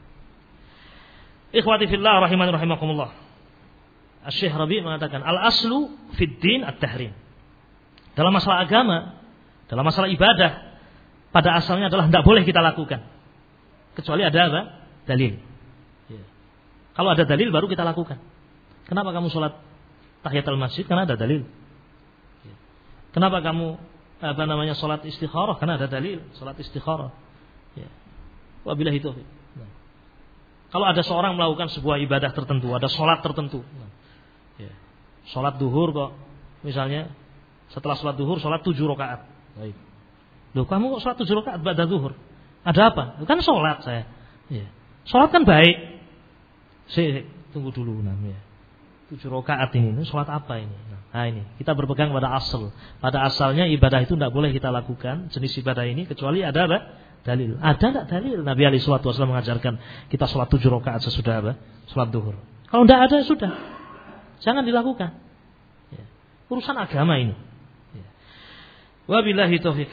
[SPEAKER 1] Ikhwati fillah rahimani rahimakumullah. Asy-Syaikh Rabi' mengatakan al-aslu fid din at-tahrim. Dalam masalah agama, dalam masalah ibadah, pada asalnya adalah tidak boleh kita lakukan kecuali ada apa? Dalil. Ya. Kalau ada dalil baru kita lakukan. Kenapa kamu sholat tahiyatul masjid? Karena ada dalil. Ya. Kenapa kamu apa namanya sholat istikharah? Karena ada dalil. Sholat istikharah. Ya. Wabillahi taufiq. Nah. Kalau ada seorang melakukan sebuah ibadah tertentu, ada sholat tertentu, nah. Ya. Sholat duhur kok, misalnya Setelah sholat duhur, sholat tujuh rakaat. Baik. Loh, kamu kok sholat tujuh rakaat ba'da duhur? Ada apa? Kan sholat saya. Ya. Sholat kan baik. Si, tunggu dulu namanya. Tujuh rakaat ini, ini sholat apa ini? Nah ini, kita berpegang pada asal. Pada asalnya ibadah itu tidak boleh kita lakukan, jenis ibadah ini, kecuali ada apa? Dalil. Ada tidak dalil? Nabi alaihi salatu wasallam mengajarkan kita sholat tujuh rakaat sesudah apa? Sholat duhur. Kalau tidak ada, sudah. Jangan dilakukan. Ya. Urusan agama ini. Ya. Wabillahi taufiq.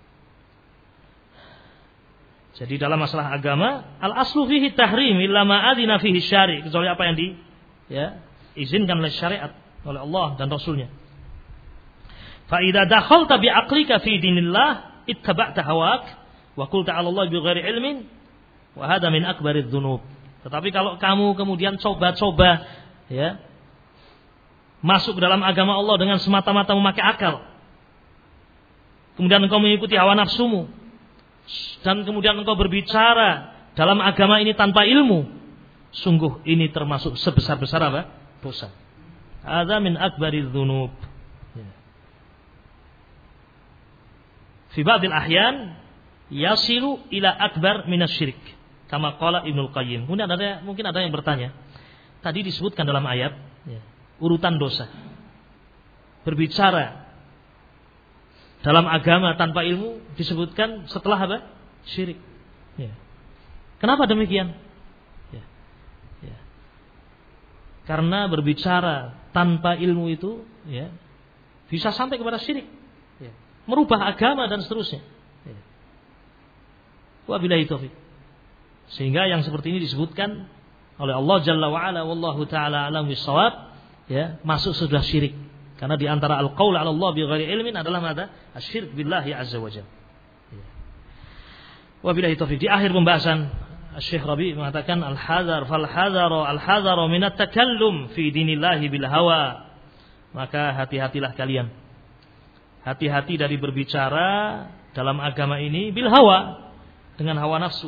[SPEAKER 1] Jadi dalam masalah agama, al-aslu fihi tahrim illa ma adina fihi syari', kecuali apa yang di ya, izinkan oleh syariat oleh Allah dan Rasulnya. Fa idza dakhalta bi aqlika fi dinillah ittaba'ta hawak wa qulta 'ala Allah bighairi ilmin wa hadha min akbaridz dzunub. Tetapi kalau kamu kemudian coba-coba ya masuk ke dalam agama Allah dengan semata-mata memakai akal, kemudian engkau mengikuti hawa nafsumu, dan kemudian engkau berbicara dalam agama ini tanpa ilmu, sungguh ini termasuk sebesar-besar apa? Dosa. Hadza min akbaridz dzunub. Fi ba'dil ahyan yasilu ila akbar minasyirik. Kama qala Ibnul Qayyim. Mungkin ada mungkin ada yang bertanya. Tadi disebutkan dalam ayat ya, urutan dosa. Berbicara dalam agama tanpa ilmu disebutkan setelah apa? Syirik. Ya. Kenapa demikian? Ya. Ya. Karena berbicara tanpa ilmu itu, ya, bisa sampai kepada syirik, ya. Merubah agama dan seterusnya. Ya. Wabillahi taufiq. Sehingga yang seperti ini disebutkan oleh Allah Jalla wa Ala, wallahu taala alam bissawab, ya, masuk sudah syirik. Karena di antara al-qaul 'ala Allah bighairi ilmin adalah mada? Asyirk billahi azza wajalla. Ya. Wabillahi taufiq. Di akhir pembahasan Syekh Rabi mengatakan al-hadzar fal-hadzara al-hadzara min at-takallum fi dinillahi bil hawa. Maka hati-hatilah kalian. Hati-hati dari berbicara dalam agama ini bil hawa, dengan hawa nafsu.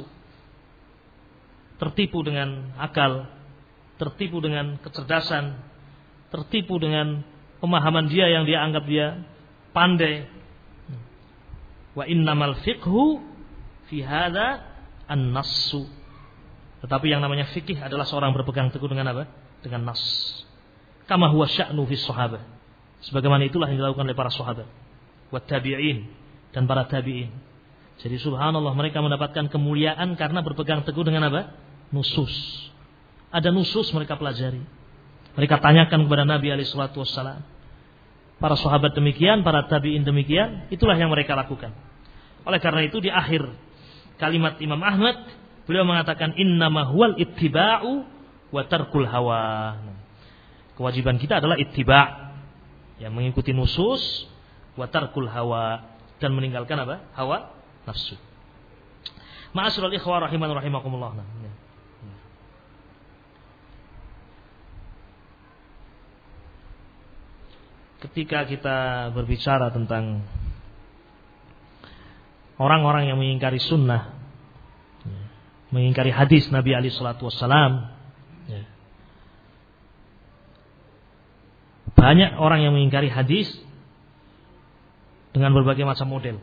[SPEAKER 1] Tertipu dengan akal, tertipu dengan kecerdasan, tertipu dengan pemahaman dia yang dia anggap dia pandai. Wa innamal fiqhu fi hadza an-nassu. Tetapi yang namanya fikih adalah seorang berpegang teguh dengan apa? Dengan nas. Kama huwa sya'nu fi sahabah. Sebagaimana itulah yang dilakukan oleh para sahabat, wa tabi'in, dan para tabi'in. Jadi subhanallah, mereka mendapatkan kemuliaan karena berpegang teguh dengan apa? Nusus. Ada nusus mereka pelajari. Mereka tanyakan kepada Nabi alaihi salatu wassalam. Para sahabat demikian, para tabi'in demikian, itulah yang mereka lakukan. Oleh karena itu di akhir kalimat Imam Ahmad, beliau mengatakan innama huwal ittiba'u wa tarkul hawa. Kewajiban kita adalah ittiba', yang mengikuti nusus, wa tarkul hawa, dan meninggalkan apa? Hawa nafsu. Ma'asyiral ikhwah rahiman rahimakumullah. Ketika kita berbicara tentang orang-orang yang mengingkari sunnah, mengingkari hadis Nabi alaihi salatu wassalam, banyak orang yang mengingkari hadis dengan berbagai macam model.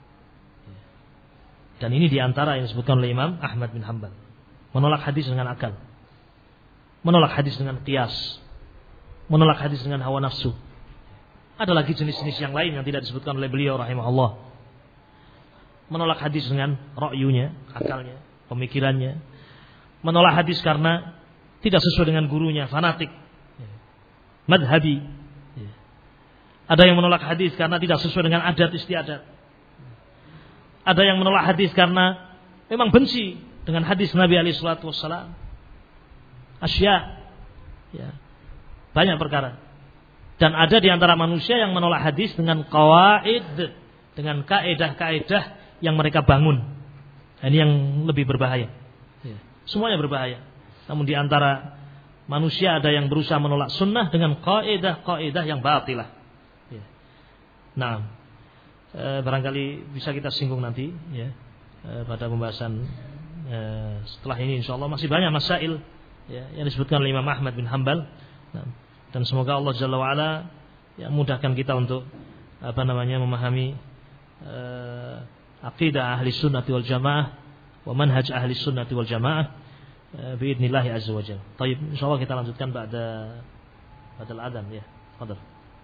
[SPEAKER 1] Dan ini diantara yang disebutkan oleh Imam Ahmad bin Hanbal. Menolak hadis dengan akal, menolak hadis dengan qiyas, menolak hadis dengan hawa nafsu. Ada lagi jenis-jenis yang lain yang tidak disebutkan oleh beliau rahimahullah. Menolak hadis dengan ra'yunya, akalnya, pemikirannya. Menolak hadis karena tidak sesuai dengan gurunya, fanatik, madhabi. Ada yang menolak hadis karena tidak sesuai dengan adat istiadat. Ada yang menolak hadis karena memang benci dengan hadis Nabi alaihi salatu wassalam. Asya, ya, banyak perkara. Dan ada di antara manusia yang menolak hadis dengan qawaid, dengan kaedah-kaedah yang mereka bangun. Ini yang lebih berbahaya. Ya. Semuanya berbahaya. Namun di antara manusia ada yang berusaha menolak sunnah dengan kaedah-kaedah yang batilah. Ya. Nah, e, barangkali bisa kita singgung nanti, ya, e, pada pembahasan e, setelah ini. Insya Allah masih banyak masail, ya, yang disebutkan oleh Imam Ahmad bin Hanbal. Nah, dan semoga Allah Jalla wa'ala, ya, mudahkan kita untuk apa namanya memahami uh, aqidah ahli sunnati wal jamaah wa manhaj ahli sunnati wal jamaah uh, biidznillah azza wajalla. Baik, insyaallah kita lanjutkan ba'da ba'dal adzan ya. Fadhal.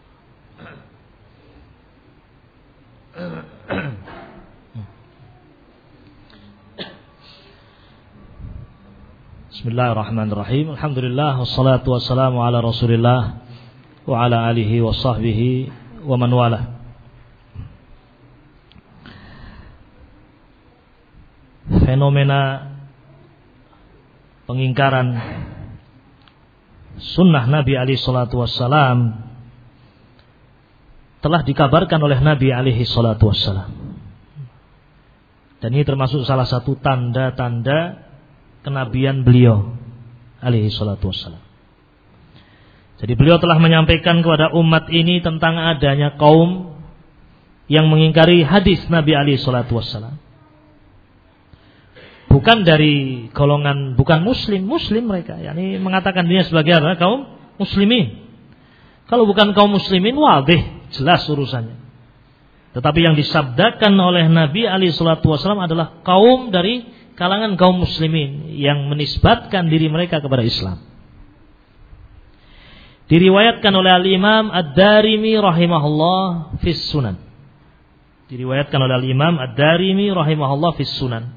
[SPEAKER 1] Bismillahirrahmanirrahim. Alhamdulillah wassalatu wassalamu ala Rasulillah wa ala alihi wa sahbihi wa man wala. Fenomena pengingkaran sunnah Nabi alaihi salatu wassalam telah dikabarkan oleh Nabi alaihi salatu wassalam. Dan ini termasuk salah satu tanda-tanda kenabian beliau alaihi salatu wassalam. Jadi beliau telah menyampaikan kepada umat ini tentang adanya kaum yang mengingkari hadis Nabi alaihi salatu wassalam. Bukan dari golongan, bukan muslim, muslim mereka, yakni mengatakan dirinya sebagai apa? Kaum muslimin. Kalau bukan kaum muslimin, wadih, jelas urusannya. Tetapi yang disabdakan oleh Nabi alaihi salatu wassalam adalah kaum dari kalangan kaum muslimin yang menisbatkan diri mereka kepada Islam. Diriwayatkan oleh Al-Imam Ad-Darimi rahimahullah fis Sunan. Diriwayatkan oleh Al-Imam Ad-Darimi rahimahullah fis Sunan.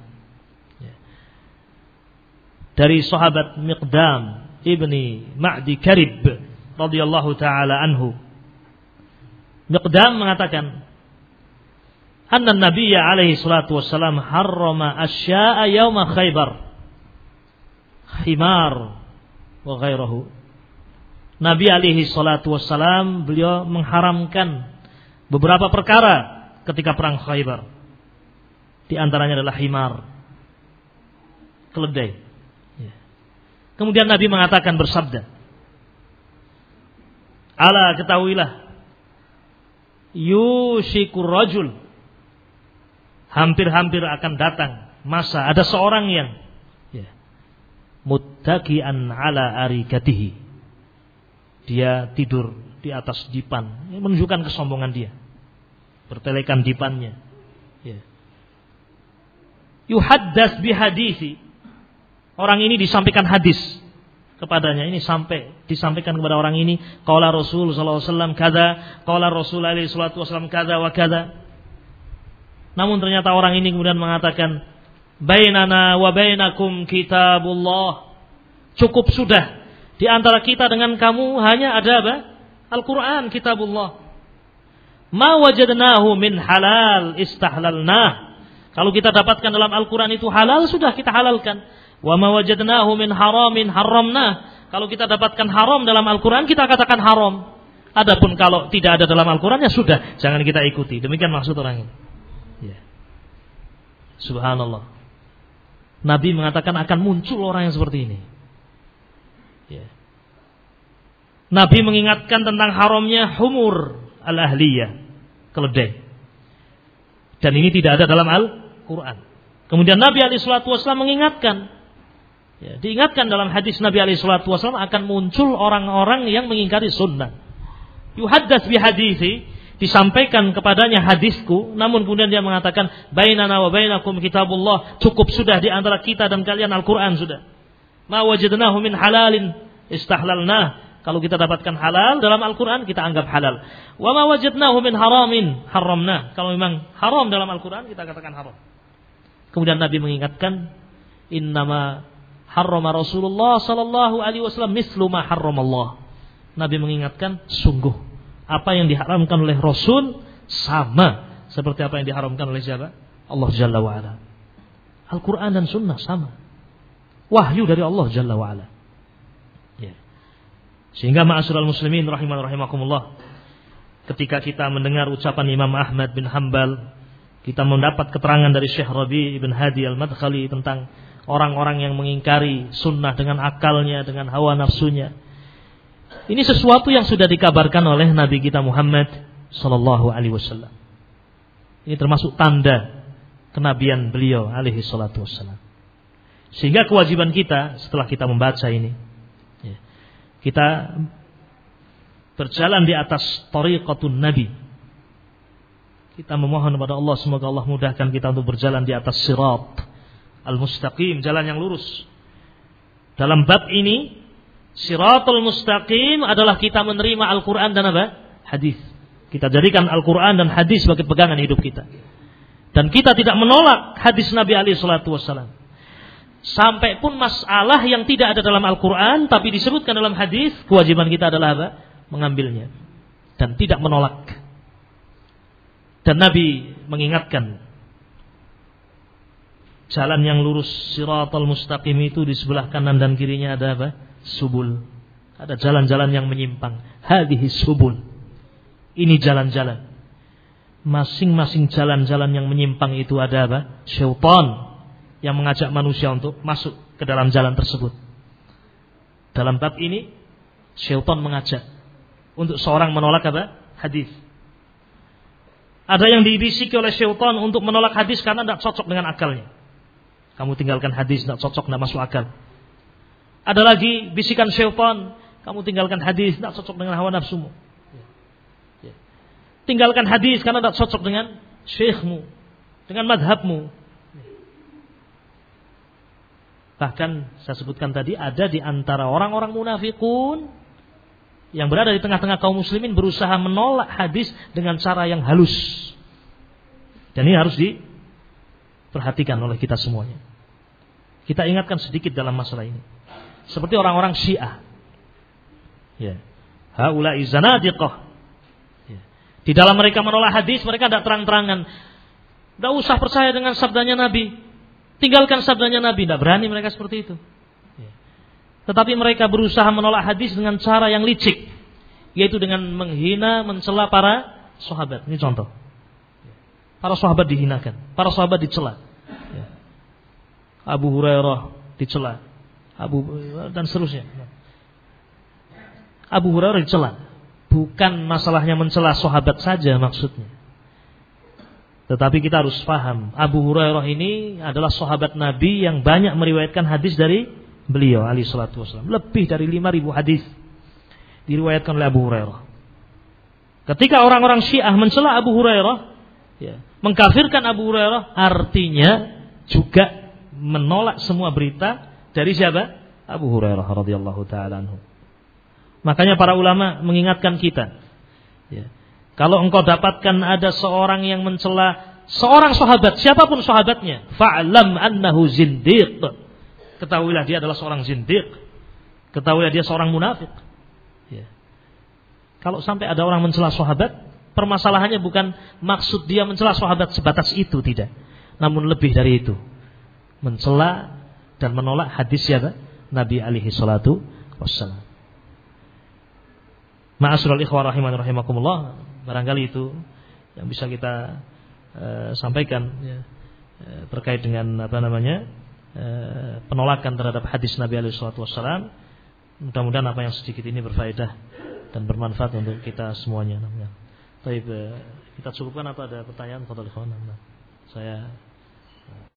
[SPEAKER 1] Dari sahabat Miqdam ibni Ma'di Karib radhiyallahu taala anhu. Miqdam mengatakan, anna Nabiyya alaihi salatu wassalam harrama asya'a yauma Khaybar, himar wa ghairahu. Nabi alaihi salatu wassalam beliau mengharamkan beberapa perkara ketika perang Khaybar. Di antaranya adalah himar, keledai. Kemudian Nabi mengatakan, bersabda, ala ketahuilah, yushikur rajul, hampir-hampir akan datang masa ada seorang yang ya, muttaqian ala arikatihi, dia tidur di atas dipan, ini menunjukkan kesombongan dia, bertelekan dipannya, ya. Yuhaddas bihadisi, orang ini disampaikan hadis kepadanya, ini sampai disampaikan kepada orang ini, qala Rasul sallallahu alaihi wasallam kada, qala Rasul alaihi salatu wasallam kada wa kada. Namun ternyata orang ini kemudian mengatakan, bainana wa bainakum kitabullah, cukup sudah di antara kita dengan kamu hanya ada apa? Al-Qur'an, kitabullah. Ma wajadnahu min halal istahlalnah, kalau kita dapatkan dalam Al-Qur'an itu halal, sudah kita halalkan. Wa ma wajadnahu min haramin haramnah, kalau kita dapatkan haram dalam Al-Qur'an, kita katakan haram. Adapun kalau tidak ada dalam Al-Qur'an, ya sudah, jangan kita ikuti. Demikian maksud orang ini. Ya. Subhanallah. Nabi mengatakan akan muncul orang yang seperti ini. Ya. Nabi mengingatkan tentang haramnya humur al-ahliyah, keledai. Dan ini tidak ada dalam Al-Qur'an. Kemudian Nabi alaihi salatu wasallam mengingatkan, ya, diingatkan dalam hadis Nabi alaihi salatu wasallam akan muncul orang-orang yang mengingkari sunnah. Yuhaddas bihadisi, disampaikan kepadanya hadisku, namun kemudian dia mengatakan, bainana wa bainakum kitabullah, cukup sudah di antara kita dan kalian Al-Qur'an sudah. Ma wajadnahu min halalin istahlalnah, kalau kita dapatkan halal dalam Al-Qur'an, kita anggap halal. Wa ma wajadnahu min haramin haramnah, kalau memang haram dalam Al-Qur'an, kita katakan haram. Kemudian Nabi mengingatkan, innama harrama Rasulullah sallallahu alaihi wasallam mislu ma harramallah. Nabi mengingatkan, sungguh apa yang diharamkan oleh Rasul sama seperti apa yang diharamkan oleh siapa? Allah Jalla wa Ala. Al-Quran dan Sunnah sama, wahyu dari Allah Jalla wa Ala. Ya. Sehingga ma'asyiral muslimin rahiman rahimakumullah, ketika kita mendengar ucapan Imam Ahmad bin Hanbal, kita mendapat keterangan dari Syekh Rabi' ibn Hadi al-Madkhali tentang orang-orang yang mengingkari sunnah dengan akalnya, dengan hawa nafsunya. Ini sesuatu yang sudah dikabarkan oleh Nabi kita Muhammad sallallahu alaihi wasallam. Ini termasuk tanda kenabian beliau alaihi salatu wassalam. Sehingga kewajiban kita setelah kita membaca ini, ya, kita berjalan di atas tariqatun Nabi Kita memohon kepada Allah semoga Allah mudahkan kita untuk berjalan di atas sirat al-mustaqim, jalan yang lurus. Dalam bab ini, siratul mustaqim adalah kita menerima Al-Quran dan apa? Hadis. Kita jadikan Al-Quran dan hadis sebagai pegangan hidup kita. Dan kita tidak menolak hadis Nabi alaihi salatu wassalam. Sampai pun masalah yang tidak ada dalam Al-Quran tapi disebutkan dalam hadis, kewajiban kita adalah apa? Mengambilnya dan tidak menolak. Dan Nabi mengingatkan jalan yang lurus siratal mustaqim itu di sebelah kanan dan kirinya ada apa? Subul. Ada jalan-jalan yang menyimpang. Hadhihi subul. Ini jalan-jalan. Masing-masing jalan-jalan yang menyimpang itu ada apa? Syaitan yang mengajak manusia untuk masuk ke dalam jalan tersebut. Dalam bab ini syaitan mengajak untuk seorang menolak apa? Hadis. Ada yang dibisiki oleh syaitan untuk menolak hadis karena tidak cocok dengan akalnya. Kamu tinggalkan hadis, tidak cocok, tidak masuk akal. Ada lagi bisikan syaitan, kamu tinggalkan hadis, tidak cocok dengan hawa nafsumu. Tinggalkan hadis karena tidak cocok dengan syekhmu, dengan madhabmu. Bahkan saya sebutkan tadi, ada di antara orang-orang munafikun yang berada di tengah-tengah kaum muslimin berusaha menolak hadis dengan cara yang halus. Dan ini harus diperhatikan oleh kita semuanya. Kita ingatkan sedikit dalam masalah ini. Seperti orang-orang Syiah. Ya. Haula'i zanadiqah. Ya. Di dalam mereka menolak hadis, mereka tidak terang-terangan. Tidak usah percaya dengan sabdanya Nabi. Tinggalkan sabdanya Nabi. Tidak berani mereka seperti itu. Tetapi mereka berusaha menolak hadis dengan cara yang licik, yaitu dengan menghina, mencela para sahabat. Ini contoh. Para sahabat dihinakan, para sahabat dicela. Abu Hurairah dicela, Abu dan seterusnya. Abu Hurairah dicela. Bukan masalahnya mencela sahabat saja maksudnya. Tetapi kita harus paham, Abu Hurairah ini adalah sahabat Nabi yang banyak meriwayatkan hadis dari beliau alaihi salatu wasallam. Lebih dari lima ribu hadis diriwayatkan oleh Abu Hurairah. Ketika orang-orang Syiah mencela Abu Hurairah, ya, mengkafirkan Abu Hurairah, artinya juga menolak semua berita dari siapa? Abu Hurairah radhiyallahu taala anhu. Makanya para ulama mengingatkan kita, ya, kalau engkau dapatkan ada seorang yang mencela seorang sahabat, siapapun sahabatnya, fa'lam annahu zindiq. Ketahuilah dia adalah seorang zindiq. Ketahuilah dia seorang munafik. Ya. Kalau sampai ada orang mencela sahabat, permasalahannya bukan maksud dia mencela sahabat sebatas itu, tidak. Namun lebih dari itu, mencela dan menolak hadis siapa? Nabi alaihi salatu wassalam. Ma'asyiral ikhwah rahimani rahimakumullah, barangkali itu yang bisa kita uh, sampaikan, ya, uh, terkait dengan apa namanya? penolakan terhadap hadis Nabi alaihi salatu wassalam. Mudah-mudahan apa yang sedikit ini berfaedah dan bermanfaat untuk kita semuanya. Baik, kita cukupkan atau ada pertanyaan? Fadhil ikhwan. Saya